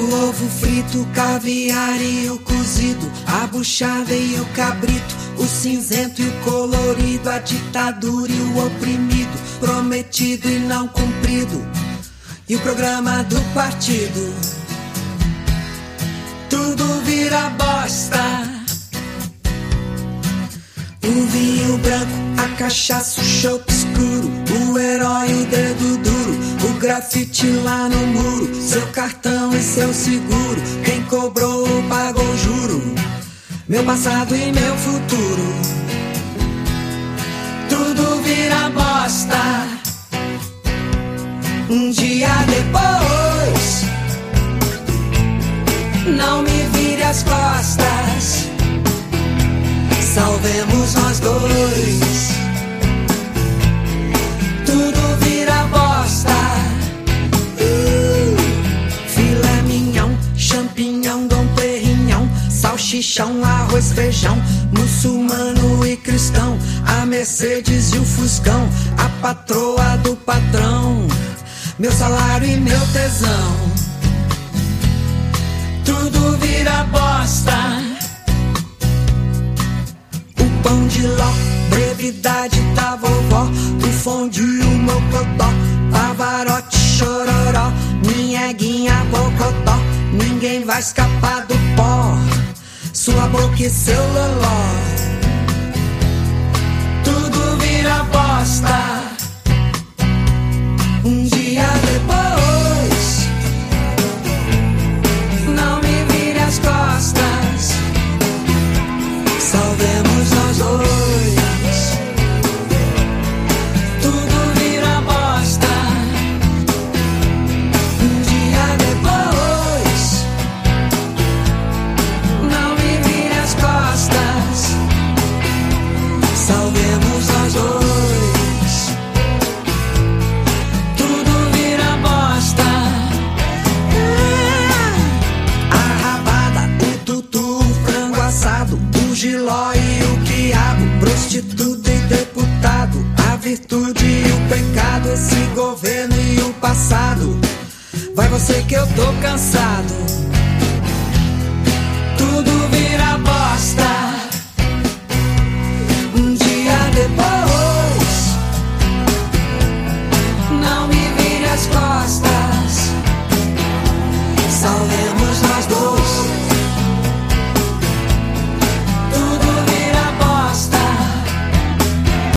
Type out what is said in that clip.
O ovo frito, o caviar e o cozido, a buchada e o cabrito, o cinzento e o colorido, a ditadura e o oprimido, prometido e não cumprido, e o programa do partido. Tudo vira bosta. O vinho branco, a cachaça, o chope escuro, o herói, o dedo duro, o grafite lá no muro, seu cartão e seu seguro, quem cobrou pagou juro, meu passado e meu futuro. Tudo vira bosta. Um dia depois, não me vire as costas, salvemos nós dois. Tudo vira bosta. Filé mignon, champignon, dom perignon, salchichão, arroz, feijão, muçulmano e cristão, a Mercedes e o Fuscão, a patroa do patrão, meu salário e meu tesão. Tudo vira bosta. Pão de ló, brevidade da vovó, o fondue, o mocotó, pavarote, chororó, minha guinha, bocotó, ninguém vai escapar do pó, sua boca e seu loló. Tudo vira bosta. Um dia depois, não me vire as costas, salvemos nós dois. Tudo vira bosta. Um dia depois, não me vire as costas, salvemos nós dois. Tudo vira bosta. A rabada, o tutu, o frango assado, o giló e o quiabo, prostituta e deputado, a virtude e o pecado, esse governo e o passado. Vai você que eu tô cansado.